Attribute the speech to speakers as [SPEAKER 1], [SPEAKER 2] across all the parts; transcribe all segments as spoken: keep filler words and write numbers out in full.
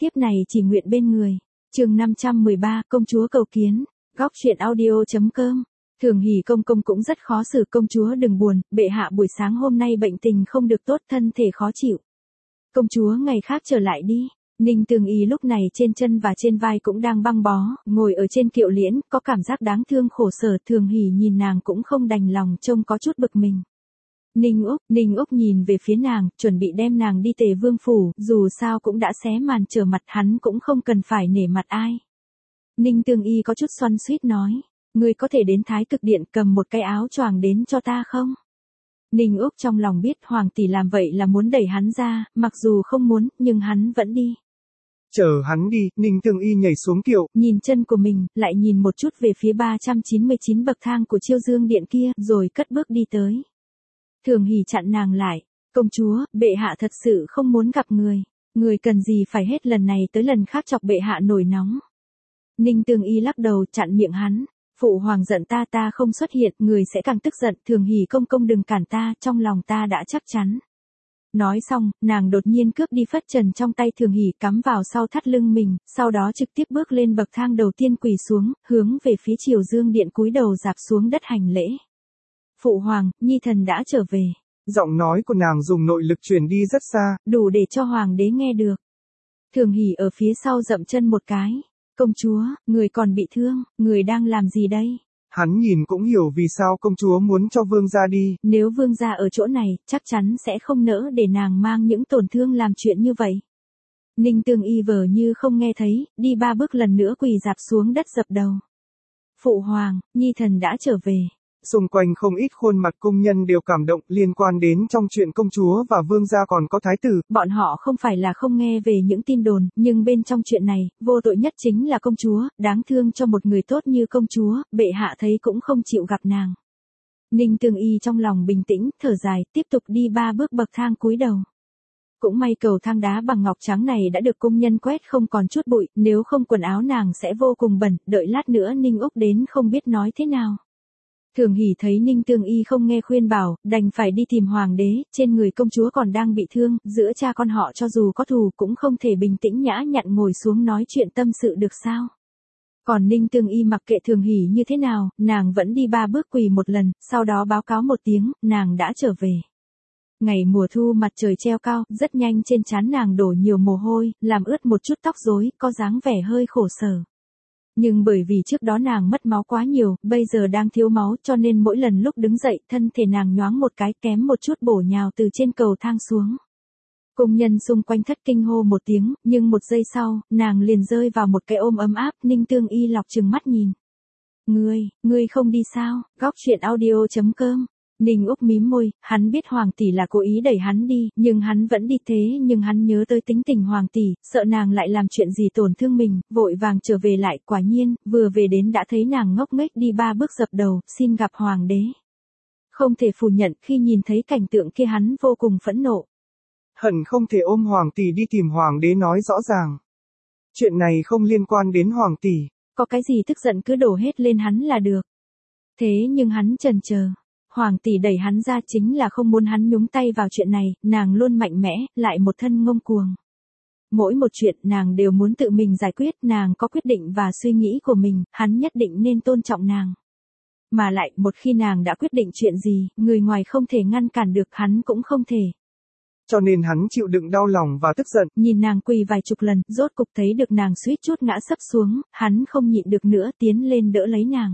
[SPEAKER 1] tiếp này chỉ nguyện bên người. Chương năm trăm mười ba, công chúa cầu kiến. Góc truyện audio.com. Thường Hỷ công công cũng rất khó xử, công chúa đừng buồn, bệ hạ buổi sáng hôm nay bệnh tình không được tốt, thân thể khó chịu. Công chúa ngày khác trở lại đi. Ninh Tương Y lúc này trên chân và trên vai cũng đang băng bó, ngồi ở trên kiệu liễn, có cảm giác đáng thương khổ sở. Thường Hỷ nhìn nàng cũng không đành lòng, trông có chút bực mình. Ninh Úc, Ninh Úc nhìn về phía nàng, chuẩn bị đem nàng đi Tề Vương phủ, dù sao cũng đã xé màn trở mặt, hắn cũng không cần phải nể mặt ai. Ninh Tương Y có chút xoắn xuýt nói, ngươi có thể đến Thái Cực Điện cầm một cái áo choàng đến cho ta không? Ninh Úc trong lòng biết hoàng tỷ làm vậy là muốn đẩy hắn ra, mặc dù không muốn, nhưng hắn vẫn đi.
[SPEAKER 2] Chờ hắn đi, Ninh Tương Y nhảy xuống kiệu,
[SPEAKER 1] nhìn chân của mình, lại nhìn một chút về phía ba trăm chín mươi chín bậc thang của Chiêu Dương Điện kia, rồi cất bước đi tới. Thường Hỷ chặn nàng lại, công chúa, bệ hạ thật sự không muốn gặp người, người cần gì phải hết lần này tới lần khác chọc bệ hạ nổi nóng. Ninh Tương Y lắc đầu chặn miệng hắn, phụ hoàng giận ta ta không xuất hiện, người sẽ càng tức giận, Thường Hỷ công công đừng cản ta, trong lòng ta đã chắc chắn. Nói xong, nàng đột nhiên cướp đi phất trần trong tay Thường Hỷ cắm vào sau thắt lưng mình, sau đó trực tiếp bước lên bậc thang đầu tiên quỳ xuống, hướng về phía Chiêu Dương Điện cúi đầu rạp xuống đất hành lễ. Phụ hoàng, nhi thần đã trở về.
[SPEAKER 2] Giọng nói của nàng dùng nội lực truyền đi rất xa,
[SPEAKER 1] đủ để cho hoàng đế nghe được. Thường Hỷ ở phía sau dậm chân một cái. Công chúa, người còn bị thương, người đang làm gì đây?
[SPEAKER 2] Hắn nhìn cũng hiểu vì sao công chúa muốn cho vương gia đi.
[SPEAKER 1] Nếu vương gia ở chỗ này, chắc chắn sẽ không nỡ để nàng mang những tổn thương làm chuyện như vậy. Ninh Tương Y vờ như không nghe thấy, đi ba bước lần nữa quỳ rạp xuống đất dập đầu. Phụ hoàng, nhi thần đã trở về.
[SPEAKER 2] Xung quanh không ít khuôn mặt công nhân đều cảm động liên quan đến trong chuyện công chúa và vương gia còn có thái tử.
[SPEAKER 1] Bọn họ không phải là không nghe về những tin đồn, nhưng bên trong chuyện này, vô tội nhất chính là công chúa, đáng thương cho một người tốt như công chúa, bệ hạ thấy cũng không chịu gặp nàng. Ninh Tương Y trong lòng bình tĩnh, thở dài, tiếp tục đi ba bước bậc thang cúi đầu. Cũng may cầu thang đá bằng ngọc trắng này đã được công nhân quét không còn chút bụi, nếu không quần áo nàng sẽ vô cùng bẩn, đợi lát nữa Ninh Úc đến không biết nói thế nào. Thường Hỷ thấy Ninh Tương Y không nghe khuyên bảo, đành phải đi tìm hoàng đế, trên người công chúa còn đang bị thương, giữa cha con họ cho dù có thù cũng không thể bình tĩnh nhã nhặn ngồi xuống nói chuyện tâm sự được sao. Còn Ninh Tương Y mặc kệ Thường Hỷ như thế nào, nàng vẫn đi ba bước quỳ một lần, sau đó báo cáo một tiếng, nàng đã trở về. Ngày mùa thu mặt trời treo cao, rất nhanh trên trán nàng đổ nhiều mồ hôi, làm ướt một chút tóc rối, có dáng vẻ hơi khổ sở. Nhưng bởi vì trước đó nàng mất máu quá nhiều, bây giờ đang thiếu máu cho nên mỗi lần lúc đứng dậy thân thể nàng nhoáng một cái kém một chút bổ nhào từ trên cầu thang xuống. Công nhân xung quanh thất kinh hô một tiếng, nhưng một giây sau, nàng liền rơi vào một cái ôm ấm áp. Ninh Tương Y lọc trừng mắt nhìn. Ngươi, ngươi không đi sao? Góc truyện audio.com. Ninh Úc mím môi, hắn biết hoàng tỷ là cố ý đẩy hắn đi, nhưng hắn vẫn đi thế nhưng hắn nhớ tới tính tình hoàng tỷ, sợ nàng lại làm chuyện gì tổn thương mình, vội vàng trở về lại, quả nhiên, vừa về đến đã thấy nàng ngốc nghếch đi ba bước dập đầu, xin gặp hoàng đế. Không thể phủ nhận khi nhìn thấy cảnh tượng kia hắn vô cùng phẫn nộ.
[SPEAKER 2] Hận không thể ôm hoàng tỷ đi tìm hoàng đế nói rõ ràng. Chuyện này không liên quan đến hoàng tỷ.
[SPEAKER 1] Có cái gì tức giận cứ đổ hết lên hắn là được. Thế nhưng hắn chần chờ. Hoàng tỷ đẩy hắn ra chính là không muốn hắn nhúng tay vào chuyện này, nàng luôn mạnh mẽ, lại một thân ngông cuồng. Mỗi một chuyện nàng đều muốn tự mình giải quyết, nàng có quyết định và suy nghĩ của mình, hắn nhất định nên tôn trọng nàng. Mà lại, một khi nàng đã quyết định chuyện gì, người ngoài không thể ngăn cản được, hắn cũng không thể.
[SPEAKER 2] Cho nên hắn chịu đựng đau lòng và tức giận.
[SPEAKER 1] Nhìn nàng quỳ vài chục lần, rốt cục thấy được nàng suýt chút ngã sấp xuống, hắn không nhịn được nữa tiến lên đỡ lấy nàng.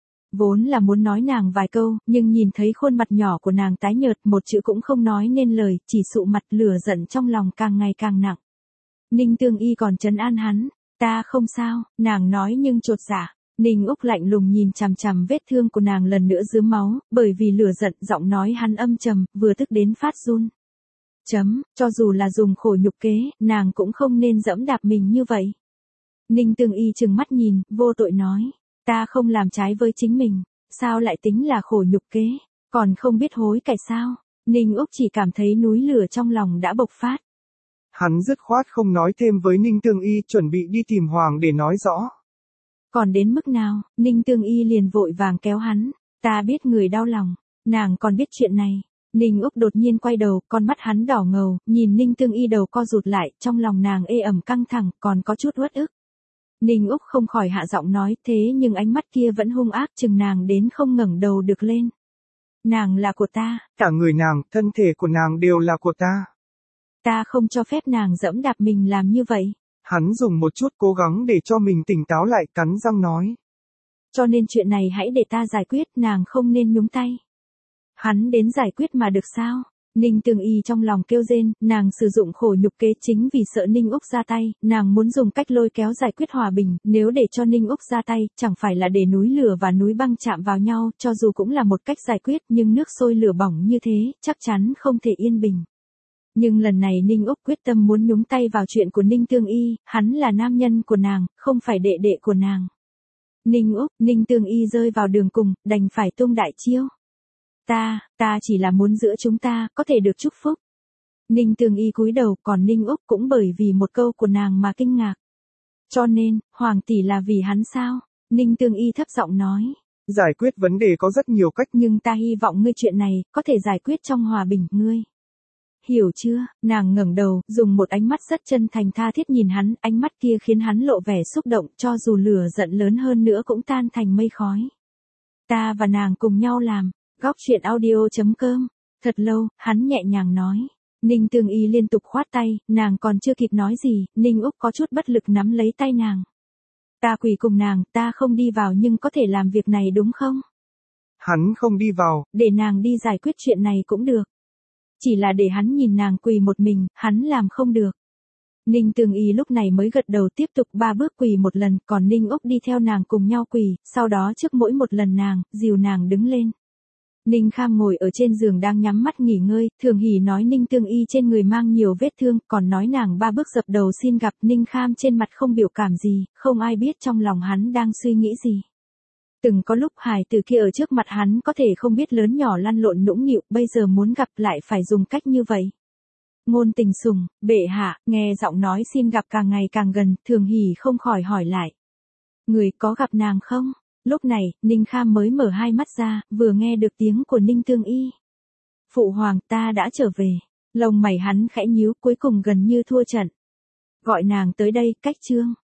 [SPEAKER 1] Vốn là muốn nói nàng vài câu, nhưng nhìn thấy khuôn mặt nhỏ của nàng tái nhợt, một chữ cũng không nói nên lời, chỉ sụ mặt, lửa giận trong lòng càng ngày càng nặng. Ninh Tương Y còn trấn an hắn, ta không sao, nàng nói nhưng chột dạ. Ninh Úc lạnh lùng nhìn chằm chằm vết thương của nàng lần nữa rướm máu, bởi vì lửa giận, giọng nói hắn âm trầm, vừa tức đến phát run. Chấm, cho dù là dùng khổ nhục kế, nàng cũng không nên dẫm đạp mình như vậy. Ninh Tương Y trừng mắt nhìn, vô tội nói. Ta không làm trái với chính mình, sao lại tính là khổ nhục kế, còn không biết hối cải sao? Ninh Úc chỉ cảm thấy núi lửa trong lòng đã bộc phát.
[SPEAKER 2] Hắn dứt khoát không nói thêm với Ninh Tương Y, chuẩn bị đi tìm hoàng để nói rõ.
[SPEAKER 1] Còn đến mức nào, Ninh Tương Y liền vội vàng kéo hắn, ta biết người đau lòng, nàng còn biết chuyện này, Ninh Úc đột nhiên quay đầu, con mắt hắn đỏ ngầu, nhìn Ninh Tương Y đầu co rụt lại, trong lòng nàng ê ẩm căng thẳng, còn có chút uất ức. Ninh Úc không khỏi hạ giọng nói, thế nhưng ánh mắt kia vẫn hung ác chừng nàng đến không ngẩng đầu được lên. Nàng là của ta.
[SPEAKER 2] Cả người nàng, thân thể của nàng đều là của ta.
[SPEAKER 1] Ta không cho phép nàng dẫm đạp mình làm như vậy.
[SPEAKER 2] Hắn dùng một chút cố gắng để cho mình tỉnh táo lại, cắn răng nói.
[SPEAKER 1] Cho nên chuyện này hãy để ta giải quyết, nàng không nên nhúng tay. Hắn đến giải quyết mà được sao? Ninh Tương Y trong lòng kêu rên, nàng sử dụng khổ nhục kế chính vì sợ Ninh Úc ra tay, nàng muốn dùng cách lôi kéo giải quyết hòa bình, nếu để cho Ninh Úc ra tay, chẳng phải là để núi lửa và núi băng chạm vào nhau, cho dù cũng là một cách giải quyết, nhưng nước sôi lửa bỏng như thế, chắc chắn không thể yên bình. Nhưng lần này Ninh Úc quyết tâm muốn nhúng tay vào chuyện của Ninh Tương Y, hắn là nam nhân của nàng, không phải đệ đệ của nàng. Ninh Úc, Ninh Tương Y rơi vào đường cùng, đành phải tung đại chiêu. Ta, ta chỉ là muốn giữa chúng ta, có thể được chúc phúc. Ninh Tương Y cúi đầu, còn Ninh Úc cũng bởi vì một câu của nàng mà kinh ngạc. Cho nên, Hoàng tỷ là vì hắn sao? Ninh Tương Y thấp giọng nói.
[SPEAKER 2] Giải quyết vấn đề có rất nhiều cách.
[SPEAKER 1] Nhưng ta hy vọng ngươi chuyện này, có thể giải quyết trong hòa bình, ngươi. Hiểu chưa? Nàng ngẩng đầu, dùng một ánh mắt rất chân thành tha thiết nhìn hắn, ánh mắt kia khiến hắn lộ vẻ xúc động, cho dù lửa giận lớn hơn nữa cũng tan thành mây khói. Ta và nàng cùng nhau làm. Góc truyện audio chấm com. Thật lâu, hắn nhẹ nhàng nói. Ninh Tương Y liên tục khoát tay, nàng còn chưa kịp nói gì, Ninh Úc có chút bất lực nắm lấy tay nàng. Ta quỳ cùng nàng, ta không đi vào nhưng có thể làm việc này đúng không?
[SPEAKER 2] Hắn không đi vào.
[SPEAKER 1] Để nàng đi giải quyết chuyện này cũng được. Chỉ là để hắn nhìn nàng quỳ một mình, hắn làm không được. Ninh Tương Y lúc này mới gật đầu tiếp tục ba bước quỳ một lần, còn Ninh Úc đi theo nàng cùng nhau quỳ, sau đó trước mỗi một lần nàng, dìu nàng đứng lên. Ninh Kham ngồi ở trên giường đang nhắm mắt nghỉ ngơi, Thường Hỷ nói Ninh Tương Y trên người mang nhiều vết thương, còn nói nàng ba bước dập đầu xin gặp. Ninh Kham trên mặt không biểu cảm gì, không ai biết trong lòng hắn đang suy nghĩ gì. Từng có lúc hài tử kia ở trước mặt hắn có thể không biết lớn nhỏ lăn lộn nũng nịu, bây giờ muốn gặp lại phải dùng cách như vậy. Ngôn Tình Sùng, bệ hạ, nghe giọng nói xin gặp càng ngày càng gần, Thường Hỷ không khỏi hỏi lại. Người có gặp nàng không? Lúc này, Ninh Kham mới mở hai mắt ra, vừa nghe được tiếng của Ninh Tương Y. Phụ hoàng, ta đã trở về. Lông mày hắn khẽ nhíu, cuối cùng gần như thua trận. Gọi nàng tới đây, cách trương.